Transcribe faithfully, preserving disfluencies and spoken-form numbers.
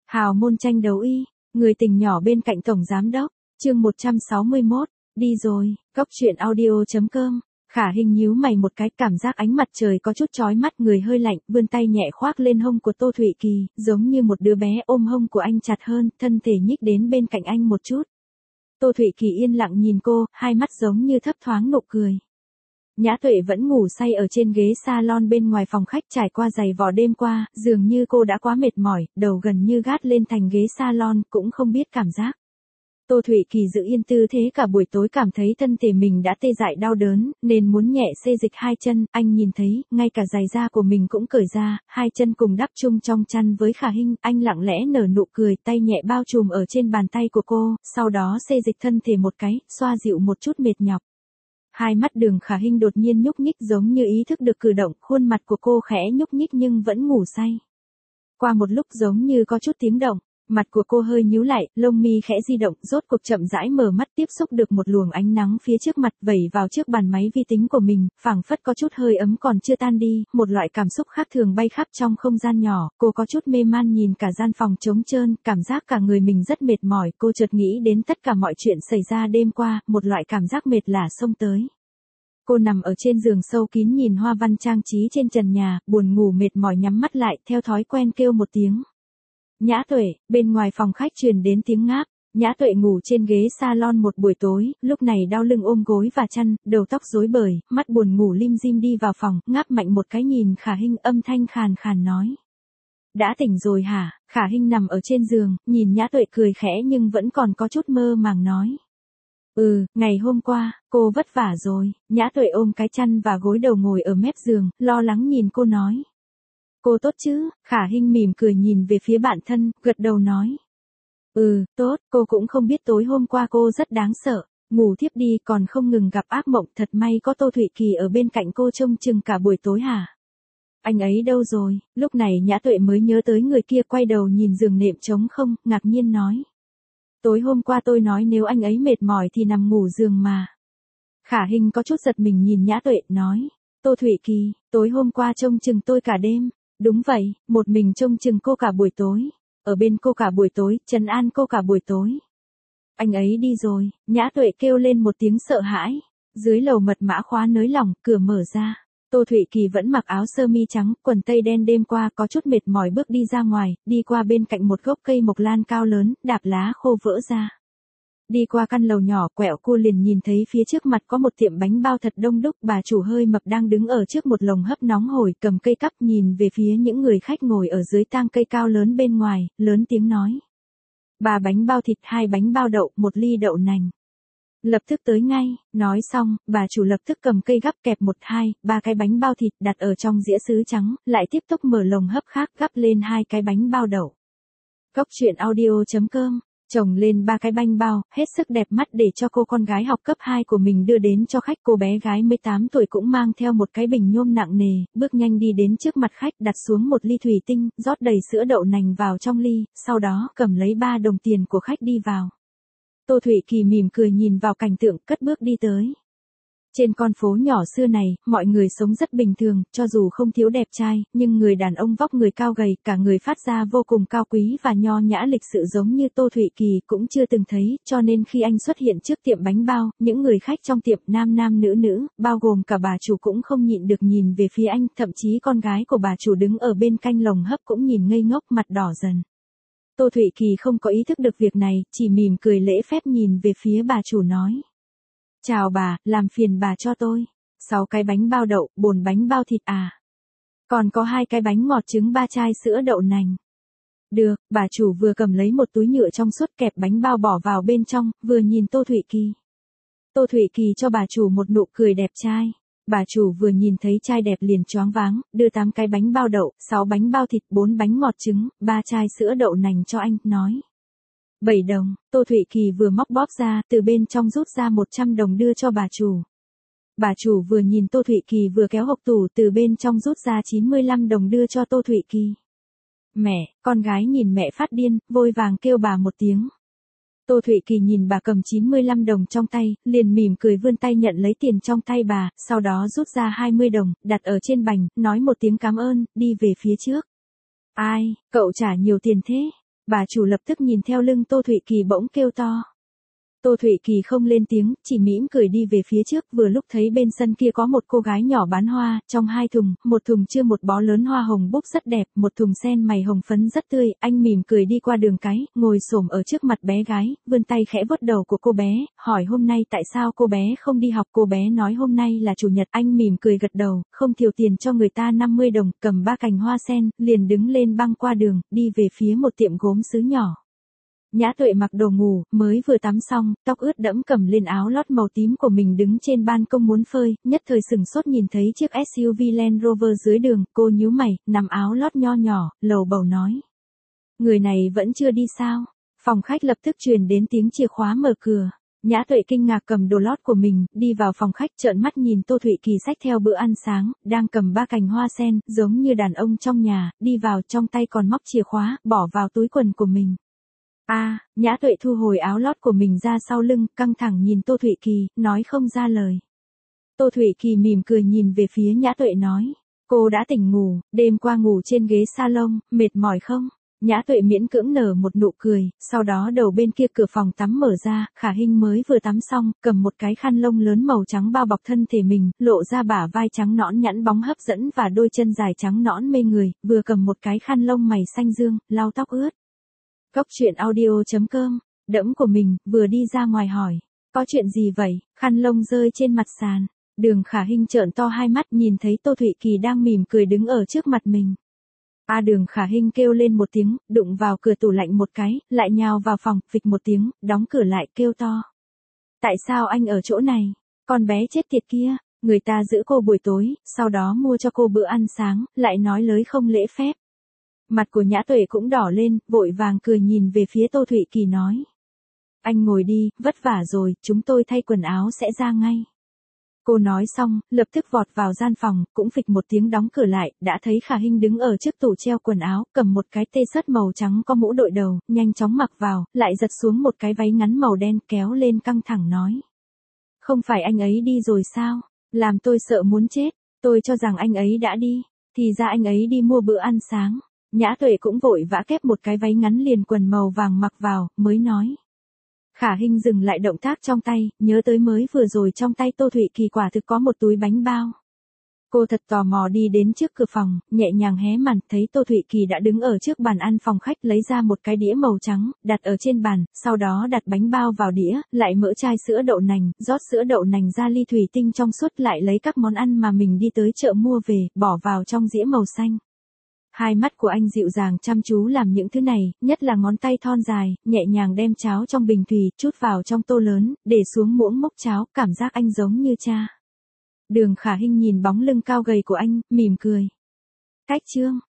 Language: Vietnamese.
Hào môn tranh đấu y, người tình nhỏ bên cạnh tổng giám đốc, chương một trăm sáu mươi mốt, đi rồi, cốc truyện audio chấm com. Khả Hinh nhíu mày một cái, cảm giác ánh mặt trời có chút chói mắt, người hơi lạnh, vươn tay nhẹ khoác lên hông của Tô Thụy Kỳ, giống như một đứa bé ôm hông của anh chặt hơn, thân thể nhích đến bên cạnh anh một chút. Tô Thụy Kỳ yên lặng nhìn cô, hai mắt giống như thấp thoáng nụ cười. Nhã Tuệ vẫn ngủ say ở trên ghế salon bên ngoài phòng khách, trải qua giày vò đêm qua, dường như cô đã quá mệt mỏi, đầu gần như gác lên thành ghế salon, cũng không biết cảm giác. Tô Thụy Kỳ giữ yên tư thế cả buổi tối, cảm thấy thân thể mình đã tê dại đau đớn, nên muốn nhẹ xê dịch hai chân, anh nhìn thấy, ngay cả giày da của mình cũng cởi ra, hai chân cùng đắp chung trong chăn với Khả Hinh, anh lặng lẽ nở nụ cười, tay nhẹ bao trùm ở trên bàn tay của cô, sau đó xê dịch thân thể một cái, xoa dịu một chút mệt nhọc. Hai mắt Đường Khả Hinh đột nhiên nhúc nhích, giống như ý thức được cử động, khuôn mặt của cô khẽ nhúc nhích nhưng vẫn ngủ say. Qua một lúc giống như có chút tiếng động, mặt của cô hơi nhíu lại, lông mi khẽ di động, rốt cuộc chậm rãi mở mắt, tiếp xúc được một luồng ánh nắng phía trước mặt, vẩy vào trước bàn máy vi tính của mình, phảng phất có chút hơi ấm còn chưa tan đi, một loại cảm xúc khác thường bay khắp trong không gian nhỏ, cô có chút mê man nhìn cả gian phòng trống trơn, cảm giác cả người mình rất mệt mỏi, cô chợt nghĩ đến tất cả mọi chuyện xảy ra đêm qua, một loại cảm giác mệt lả xông tới. Cô nằm ở trên giường sâu kín nhìn hoa văn trang trí trên trần nhà, buồn ngủ mệt mỏi nhắm mắt lại, theo thói quen kêu một tiếng. Nhã Tuệ, bên ngoài phòng khách truyền đến tiếng ngáp. Nhã Tuệ ngủ trên ghế salon một buổi tối, lúc này đau lưng ôm gối và chăn, đầu tóc rối bời, mắt buồn ngủ lim dim đi vào phòng, ngáp mạnh một cái nhìn Khả Hinh, âm thanh khàn khàn nói. Đã tỉnh rồi hả? Khả Hinh nằm ở trên giường, nhìn Nhã Tuệ cười khẽ nhưng vẫn còn có chút mơ màng nói. Ừ, ngày hôm qua, cô vất vả rồi. Nhã Tuệ ôm cái chăn và gối đầu ngồi ở mép giường, lo lắng nhìn cô nói. Cô tốt chứ? Khả Hinh mỉm cười nhìn về phía bạn thân, gật đầu nói. Ừ, tốt, cô cũng không biết tối hôm qua cô rất đáng sợ, ngủ thiếp đi còn không ngừng gặp ác mộng, thật may có Tô Thụy Kỳ ở bên cạnh cô trông chừng cả buổi tối hả? Anh ấy đâu rồi? Lúc này Nhã Tuệ mới nhớ tới người kia, quay đầu nhìn giường nệm trống không, ngạc nhiên nói. Tối hôm qua tôi nói nếu anh ấy mệt mỏi thì nằm ngủ giường mà. Khả Hinh có chút giật mình nhìn Nhã Tuệ, nói. Tô Thụy Kỳ, tối hôm qua trông chừng tôi cả đêm. Đúng vậy, một mình trông chừng cô cả buổi tối. Ở bên cô cả buổi tối, trấn an cô cả buổi tối. Anh ấy đi rồi, Nhã Tuệ kêu lên một tiếng sợ hãi. Dưới lầu mật mã khóa nới lỏng, cửa mở ra. Tô Thụy Kỳ vẫn mặc áo sơ mi trắng, quần tây đen, đêm qua có chút mệt mỏi bước đi ra ngoài, đi qua bên cạnh một gốc cây mộc lan cao lớn, đạp lá khô vỡ ra. Đi qua căn lầu nhỏ, quẹo cua liền nhìn thấy phía trước mặt có một tiệm bánh bao thật đông đúc, bà chủ hơi mập đang đứng ở trước một lồng hấp nóng hổi, cầm cây cắp nhìn về phía những người khách ngồi ở dưới tang cây cao lớn bên ngoài, lớn tiếng nói. Ba bánh bao thịt, hai bánh bao đậu, một ly đậu nành. Lập tức tới ngay, nói xong, bà chủ lập tức cầm cây gắp kẹp một hai, ba cái bánh bao thịt đặt ở trong dĩa sứ trắng, lại tiếp tục mở lồng hấp khác gắp lên hai cái bánh bao đậu. Cốc truyện audio chấm com, chồng lên ba cái bánh bao, hết sức đẹp mắt để cho cô con gái học cấp hai của mình đưa đến cho khách. Cô bé gái mười tám tuổi cũng mang theo một cái bình nhôm nặng nề, bước nhanh đi đến trước mặt khách, đặt xuống một ly thủy tinh, rót đầy sữa đậu nành vào trong ly, sau đó cầm lấy ba đồng tiền của khách đi vào. Tô Thụy Kỳ mỉm cười nhìn vào cảnh tượng, cất bước đi tới. Trên con phố nhỏ xưa này, mọi người sống rất bình thường, cho dù không thiếu đẹp trai, nhưng người đàn ông vóc người cao gầy, cả người phát ra vô cùng cao quý và nho nhã lịch sự giống như Tô Thụy Kỳ cũng chưa từng thấy, cho nên khi anh xuất hiện trước tiệm bánh bao, những người khách trong tiệm nam nam nữ nữ, bao gồm cả bà chủ cũng không nhịn được nhìn về phía anh, thậm chí con gái của bà chủ đứng ở bên cạnh lồng hấp cũng nhìn ngây ngốc, mặt đỏ dần. Tô Thụy Kỳ không có ý thức được việc này, chỉ mỉm cười lễ phép nhìn về phía bà chủ nói. Chào bà, làm phiền bà cho tôi. Sáu cái bánh bao đậu, bốn bánh bao thịt à. Còn có hai cái bánh ngọt trứng, ba chai sữa đậu nành. Được, bà chủ vừa cầm lấy một túi nhựa trong suốt kẹp bánh bao bỏ vào bên trong, vừa nhìn Tô Thụy Kỳ. Tô Thụy Kỳ cho bà chủ một nụ cười đẹp trai. Bà chủ vừa nhìn thấy trai đẹp liền choáng váng, đưa tám cái bánh bao đậu, sáu bánh bao thịt, bốn bánh ngọt trứng, ba chai sữa đậu nành cho anh, nói. bảy đồng, Tô Thụy Kỳ vừa móc bóp ra, từ bên trong rút ra một trăm đồng đưa cho bà chủ. Bà chủ vừa nhìn Tô Thụy Kỳ vừa kéo hộc tủ từ bên trong rút ra chín mươi lăm đồng đưa cho Tô Thụy Kỳ. Mẹ, con gái nhìn mẹ phát điên, vội vàng kêu bà một tiếng. Tô Thụy Kỳ nhìn bà cầm chín mươi lăm đồng trong tay, liền mỉm cười vươn tay nhận lấy tiền trong tay bà, sau đó rút ra hai mươi đồng, đặt ở trên bành, nói một tiếng cảm ơn, đi về phía trước. Ai, cậu trả nhiều tiền thế? Bà chủ lập tức nhìn theo lưng Tô Thụy Kỳ bỗng kêu to. Tô Thụy Kỳ không lên tiếng, chỉ mỉm cười đi về phía trước, vừa lúc thấy bên sân kia có một cô gái nhỏ bán hoa, trong hai thùng, một thùng chưa một bó lớn hoa hồng búp rất đẹp, một thùng sen mày hồng phấn rất tươi, anh mỉm cười đi qua đường cái, ngồi xổm ở trước mặt bé gái, vươn tay khẽ vuốt đầu của cô bé, hỏi hôm nay tại sao cô bé không đi học, cô bé nói hôm nay là chủ nhật, anh mỉm cười gật đầu, không thiếu tiền cho người ta năm mươi đồng, cầm ba cành hoa sen, liền đứng lên băng qua đường, đi về phía một tiệm gốm sứ nhỏ. Nhã Tuệ mặc đồ ngủ, mới vừa tắm xong, tóc ướt đẫm cầm lên áo lót màu tím của mình đứng trên ban công muốn phơi, nhất thời sừng sốt nhìn thấy chiếc ét u vê Land Rover dưới đường, cô nhíu mày, nằm áo lót nho nhỏ, lầu bầu nói. Người này vẫn chưa đi sao? Phòng khách lập tức truyền đến tiếng chìa khóa mở cửa. Nhã Tuệ kinh ngạc cầm đồ lót của mình, đi vào phòng khách trợn mắt nhìn Tô Thụy Kỳ xách theo bữa ăn sáng, đang cầm ba cành hoa sen, giống như đàn ông trong nhà, đi vào trong tay còn móc chìa khóa, bỏ vào túi quần của mình. A, à, Nhã Tuệ thu hồi áo lót của mình ra sau lưng, căng thẳng nhìn Tô Thụy Kỳ, nói không ra lời. Tô Thụy Kỳ mỉm cười nhìn về phía Nhã Tuệ nói, cô đã tỉnh ngủ, đêm qua ngủ trên ghế salon, mệt mỏi không? Nhã Tuệ miễn cưỡng nở một nụ cười, sau đó đầu bên kia cửa phòng tắm mở ra, Khả Hinh mới vừa tắm xong, cầm một cái khăn lông lớn màu trắng bao bọc thân thể mình, lộ ra bả vai trắng nõn nhẵn bóng hấp dẫn và đôi chân dài trắng nõn mê người, vừa cầm một cái khăn lông mày xanh dương, lau tóc ướt. Cốc truyện audio chấm com, đẫm của mình, vừa đi ra ngoài hỏi. Có chuyện gì vậy? Khăn lông rơi trên mặt sàn. Đường Khả Hinh trợn to hai mắt nhìn thấy Tô Thụy Kỳ đang mỉm cười đứng ở trước mặt mình. A à, Đường Khả Hinh kêu lên một tiếng, đụng vào cửa tủ lạnh một cái, lại nhào vào phòng, phịch một tiếng, đóng cửa lại kêu to. Tại sao anh ở chỗ này? Con bé chết tiệt kia, người ta giữ cô buổi tối, sau đó mua cho cô bữa ăn sáng, lại nói lới không lễ phép. Mặt của Nhã Tuệ cũng đỏ lên, vội vàng cười nhìn về phía Tô Thụy Kỳ nói. Anh ngồi đi, vất vả rồi, chúng tôi thay quần áo sẽ ra ngay. Cô nói xong, lập tức vọt vào gian phòng, cũng phịch một tiếng đóng cửa lại, đã thấy Khả Hinh đứng ở trước tủ treo quần áo, cầm một cái tê sớt màu trắng có mũ đội đầu, nhanh chóng mặc vào, lại giật xuống một cái váy ngắn màu đen kéo lên căng thẳng nói. Không phải anh ấy đi rồi sao? Làm tôi sợ muốn chết, tôi cho rằng anh ấy đã đi, thì ra anh ấy đi mua bữa ăn sáng. Nhã Tuệ cũng vội vã kép một cái váy ngắn liền quần màu vàng mặc vào, mới nói. Khả Hinh dừng lại động tác trong tay, nhớ tới mới vừa rồi trong tay Tô Thụy Kỳ quả thực có một túi bánh bao. Cô thật tò mò đi đến trước cửa phòng, nhẹ nhàng hé màn, thấy Tô Thụy Kỳ đã đứng ở trước bàn ăn phòng khách lấy ra một cái đĩa màu trắng, đặt ở trên bàn, sau đó đặt bánh bao vào đĩa, lại mỡ chai sữa đậu nành, rót sữa đậu nành ra ly thủy tinh trong suốt, lại lấy các món ăn mà mình đi tới chợ mua về, bỏ vào trong dĩa màu xanh. Hai mắt của anh dịu dàng chăm chú làm những thứ này, nhất là ngón tay thon dài, nhẹ nhàng đem cháo trong bình thủy, chút vào trong tô lớn, để xuống muỗng múc cháo, cảm giác anh giống như cha. Đường Khả Hinh nhìn bóng lưng cao gầy của anh, mỉm cười. Cách chương.